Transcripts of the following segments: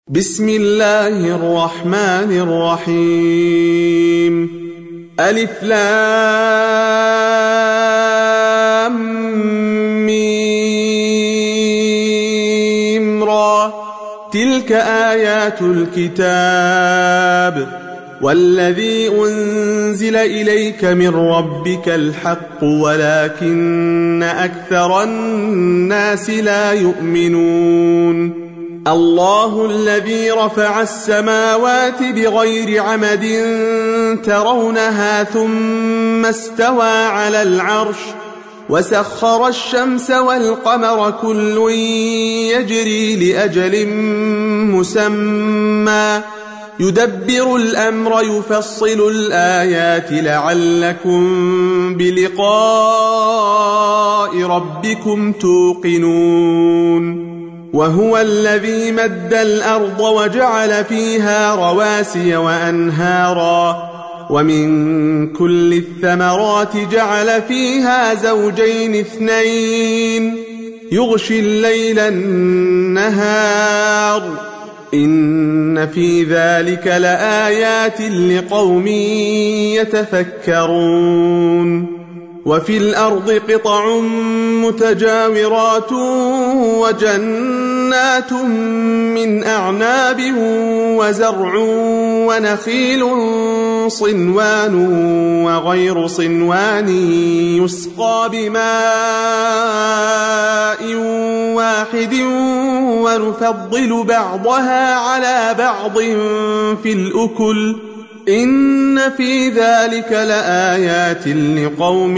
بسم الله الرحمن الرحيم ألف لام ميم را تلك آيات الكتاب والذي أنزل إليك من ربك الحق ولكن أكثر الناس لا يؤمنون الله الذي رفع السماوات بغير عمد ترونها ثم استوى على العرش وسخر الشمس والقمر كل يجري لأجل مسمى يدبر الأمر يفصل الآيات لعلكم بلقاء ربكم توقنون وهو الذي مد الأرض وجعل فيها رواسي وأنهارا ومن كل الثمرات جعل فيها زوجين اثنين يغشي الليل النهار إن في ذلك لآيات لقوم يتفكرون وفي الأرض قطع متجاورات وجنات من أعناب وزرع ونخيل صنوان وغير صنوان يسقى بماء واحد ونفضل بعضها على بعض في الأكل إن في ذلك لآيات لقوم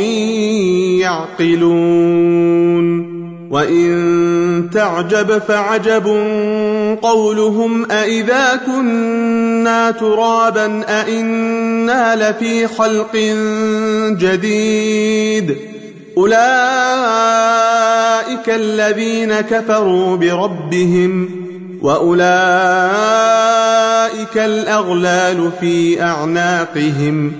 يعقلون وإن تعجب فعجب قولهم أإذا كنا ترابا أإنا لفي خلق جديد أولئك الذين كفروا بربهم وأولئك الأغلال في أعناقهم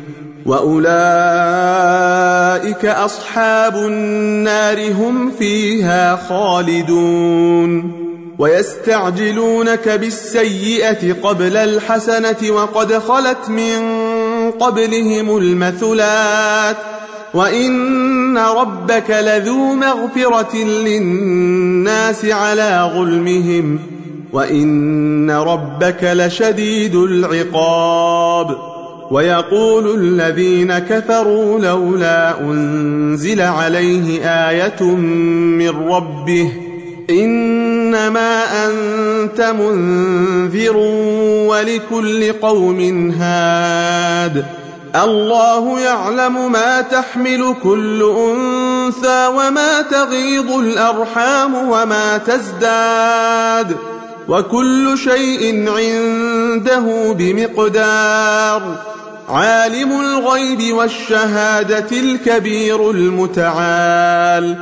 وأولئك أصحاب النار هم فيها خالدون ويستعجلونك بالسيئة قبل الحسنة وقد خلت من قبلهم المثلات وإن ربك لذو مغفرة للناس على ظلمهم وإن ربك لشديد العقاب ويقول الذين كفروا لولا أنزل عليه آية من ربه إنما أنت منذر ولكل قوم هاد الله يعلم ما تحمل كل أنثى وما تغيض الأرحام وما تزداد وكل شيء عنده بمقدار عالم الغيب والشهادة الكبير المتعال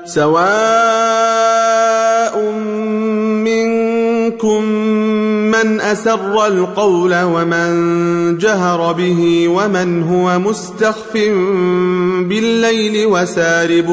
سواء منكم من أسر القول ومن جهر به ومن هو مستخف بالليل وسارب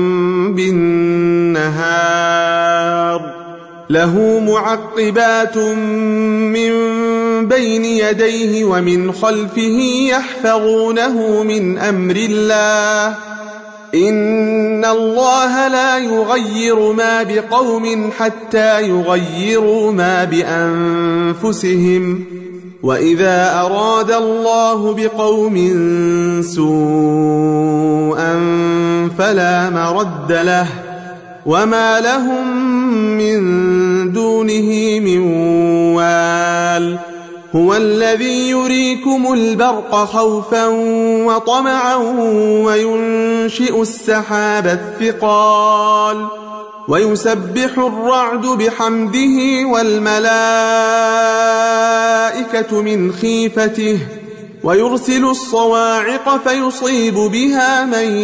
بالنهار له معقبات من بين يديه ومن خلفه يحفظونه من أمر الله إن الله لا يغير ما بقوم حتى يغيروا ما بأنفسهم وإذا أراد الله بقوم سوءا فلا مرد له وما لهم من دونه من وال هو الذي يريكم البرق خوفا وطمعا وينشئ السحاب الثقال ويسبح الرعد بحمده والملائكة من خيفته ويرسل الصواعق فيصيب بها من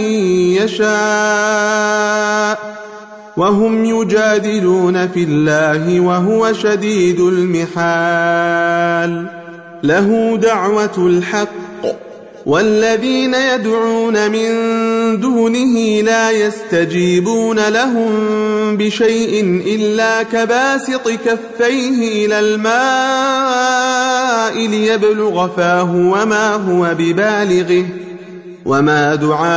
يشاء وهم يجادلون في الله وهو شديد المحال له دعوة الحق والذين يدعون من دونه لا يستجيبون لهم بشيء إلا كباسط كفيه إلى الماء ليبلغ فاه وما هو ببالغه وما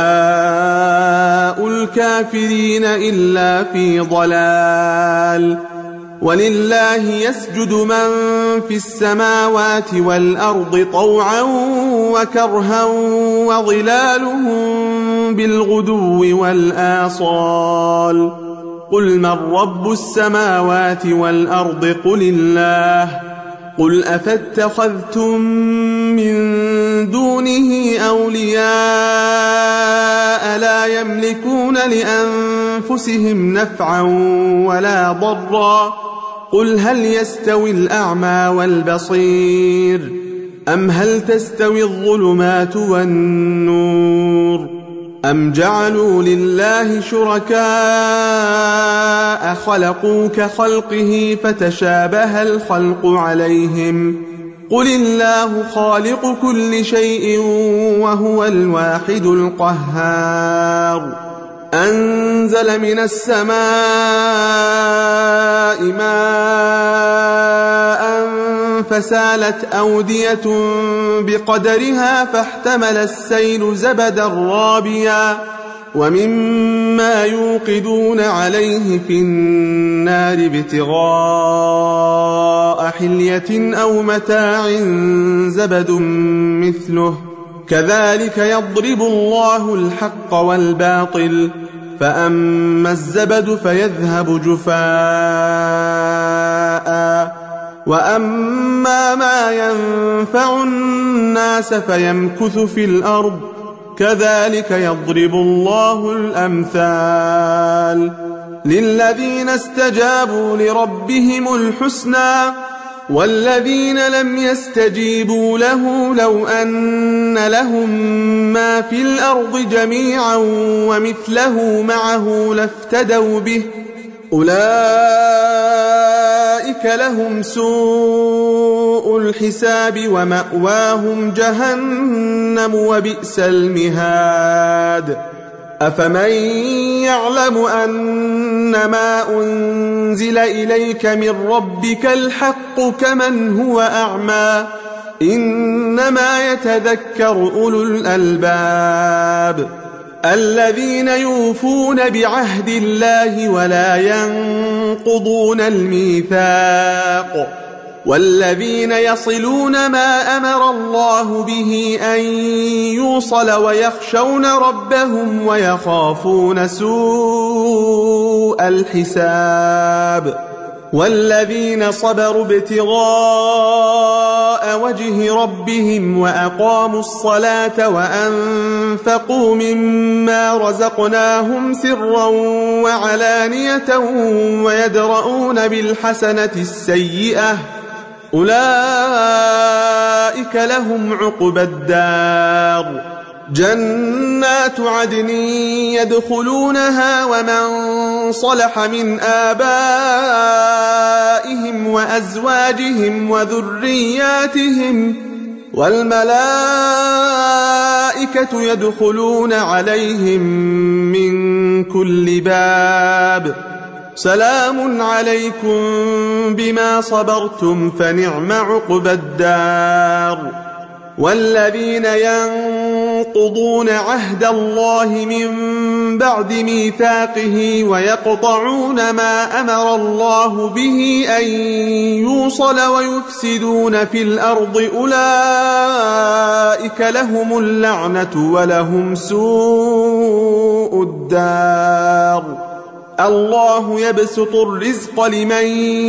دعاء الكافرين إلا في ضلال. ولله يسجد من في السماوات والأرض طوعا وكرها وظلالهم بالغدو والآصال. قل من رب السماوات والأرض قل الله. قل أفاتخذتم من دونه أولياء لا يملكون لأنفسهم نفعا ولا ضرا. قل هل يستوي الأعمى والبصير أم هل تستوي الظلمات والنور أم جعلوا لله شركاء خلقوا كخلقه فتشابه الخلق عليهم. قل الله خالق كل شيء وهو الواحد القهار. أنزل من السماء ماء فسالت أودية بقدرها فاحتمل السيل زبدا رابيا ومما يوقدون عليه في النار ابتغاء حلية أو متاع زبد مثله كذلك يضرب الله الحق والباطل فأما الزبد فيذهب جفاء وأما ما ينفع الناس فيمكث في الأرض كذلك يضرب الله الأمثال. للذين استجابوا لربهم الحسنى والذين لم يستجيبوا له لو أن لهم ما في الأرض جميعا ومثله معه لافتدوا به أولئك لهم سوء الحساب ومأواهم جهنم وبئس المهاد. أفمن يعلم أنما أنزل إليك من ربك الحق كمن هو أعمى إنما يتذكر أولو الألباب الذين يوفون بعهد الله ولا ينقضون الميثاق والذين يصلون ما أمر الله به أن يوصل ويخشون ربهم ويخافون سوء الحساب والذين صبروا ابتغاء وجه ربهم وأقاموا الصلاة وأنفقوا مما رزقناهم سرا وعلانية ويدرؤون بالحسنة السيئة أولئك لهم عقبى الدار جنات عدن يدخلونها ومن صلح من آبائهم وأزواجهم وذرياتهم والملائكة يدخلون عليهم من كل باب سلام عليكم بما صبرتم فنعم عقبى الدار. والذين ينقضون عهد الله من بعد ميثاقه ويقطعون ما أمر الله به أن يوصل ويفسدون في الأرض أولئك لهم اللعنة ولهم سوء الدار. الله يبسط الرزق لمن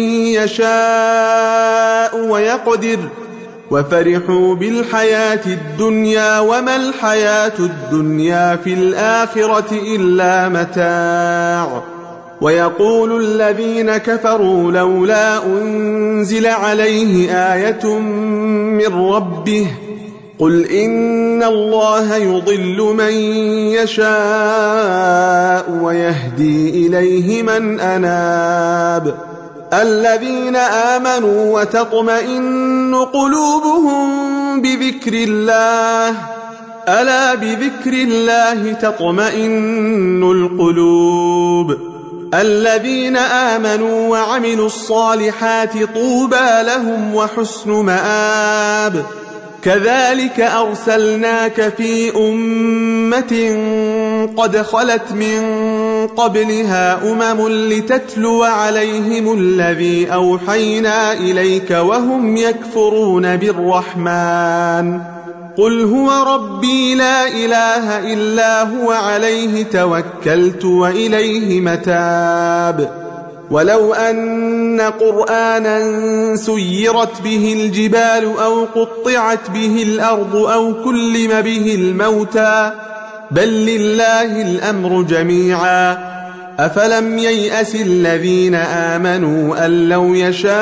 يشاء ويقدر وفرحوا بالحياة الدنيا وما الحياة الدنيا في الآخرة إلا متاع. ويقول الذين كفروا لولا أنزل عليه آية من ربه قل إن الله يضل من يشاء ويهدي إليه من أناب. الذين آمنوا وتطمئن قلوبهم بذكر الله ألا بذكر الله تطمئن القلوب الذين آمنوا وعملوا الصالحات طوبى لهم وحسن مآب كذلك أرسلناك في أمة قد خلت من قبلها لتتلو عليهم الذي أوحينا إليك وهم يكفرون بالرحمن قل هو ربي لا إله إلا هو عليه توكلت وإليه متاب ولو أن قرآنا سيرت به الجبال أو قطعت به الأرض أو كلم به الموتى بل لله الأمر جميعا أفلم ييأس الذين آمنوا أن لو يشاء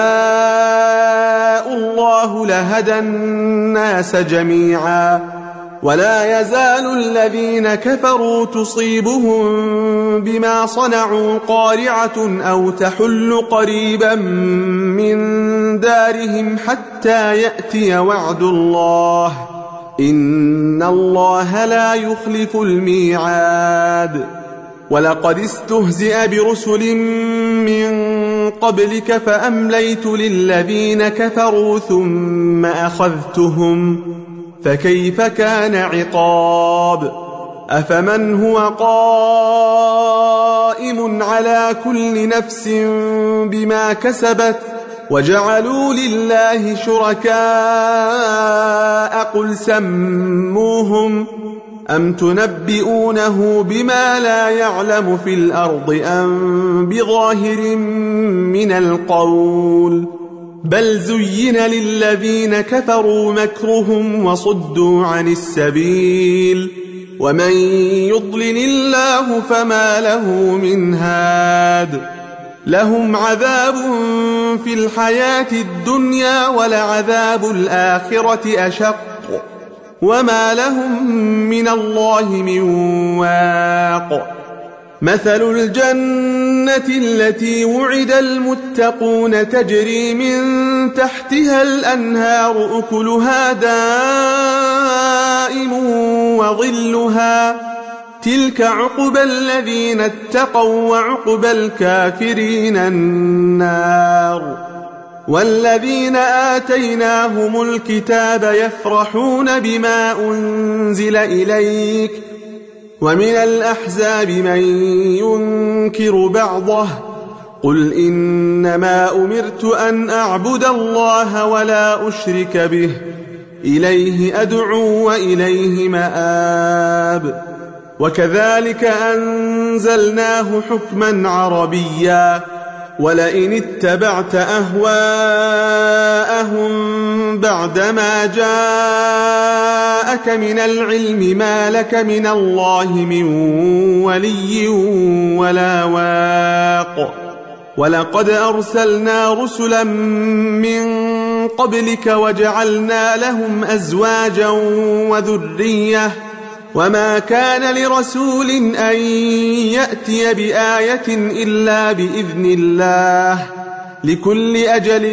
الله لهدى الناس جميعا ولا يزال الذين كفروا تصيبهم بما صنعوا قارعة أو تحل قريبا من دارهم حتى يأتي وعد الله إن الله لا يخلف الميعاد ولقد استهزئ برسل من قبلك فأمليت للذين كفروا ثم أخذتهم فكيف كان عقاب أفمن هو قائم على كل نفس بما كسبت وجعلوا لله شركاء قل سموهم أم تنبئونه بما لا يعلم في الأرض أم بظاهر من القول بل زين للذين كفروا مكرهم وصدوا عن السبيل ومن يضلل الله فما له من هاد لهم عذاب في الحياة الدنيا ولعذاب الآخرة أشق وما لهم من الله من واق مثل الجنة التي وعد المتقون تجري من تحتها الأنهار أكلها دائم وظلها تلك عقبى الذين اتقوا وعقبى الكافرين النار والذين آتيناهم الكتاب يفرحون بما أنزل إليك ومن الأحزاب من ينكر بعضه قل إنما أمرت أن أعبد الله ولا أشرك به إليه أدعو وإليه مآب وكذلك أنزلناه حكما عربيا ولئن اتبعت أهواءهم بعدما جاءك من العلم ما لك من الله من ولي ولا واق ولقد أرسلنا رسلا من قبلك وجعلنا لهم أزواجا وذرية وما كان لرسول أن يأتي بآية إلا بإذن الله لكل أجل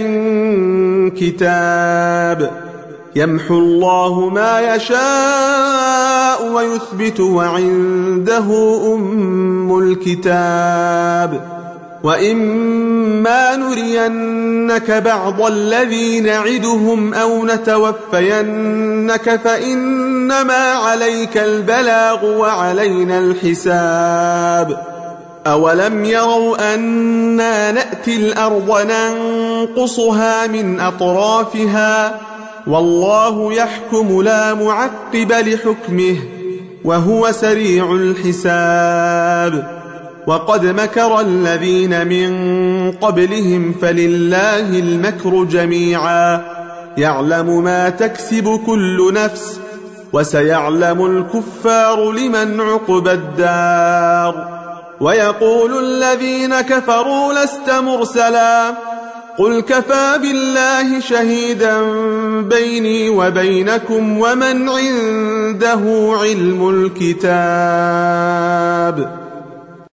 كتاب يمحو الله ما يشاء ويثبت وعنده أم الكتاب وإما نرينك بعض الذي نعدهم أو نتوفينك فإنما عليك البلاغ وعلينا الحساب أولم يروا أنا نأتي الأرض ننقصها من أطرافها والله يحكم لا معقب لحكمه وهو سريع الحساب وقد مكر الذين من قبلهم فلله المكر جميعا يعلم ما تكسب كل نفس وسيعلم الكفار لمن عقبى الدار ويقول الذين كفروا لست مرسلا قل كفى بالله شهيدا بيني وبينكم ومن عنده علم الكتاب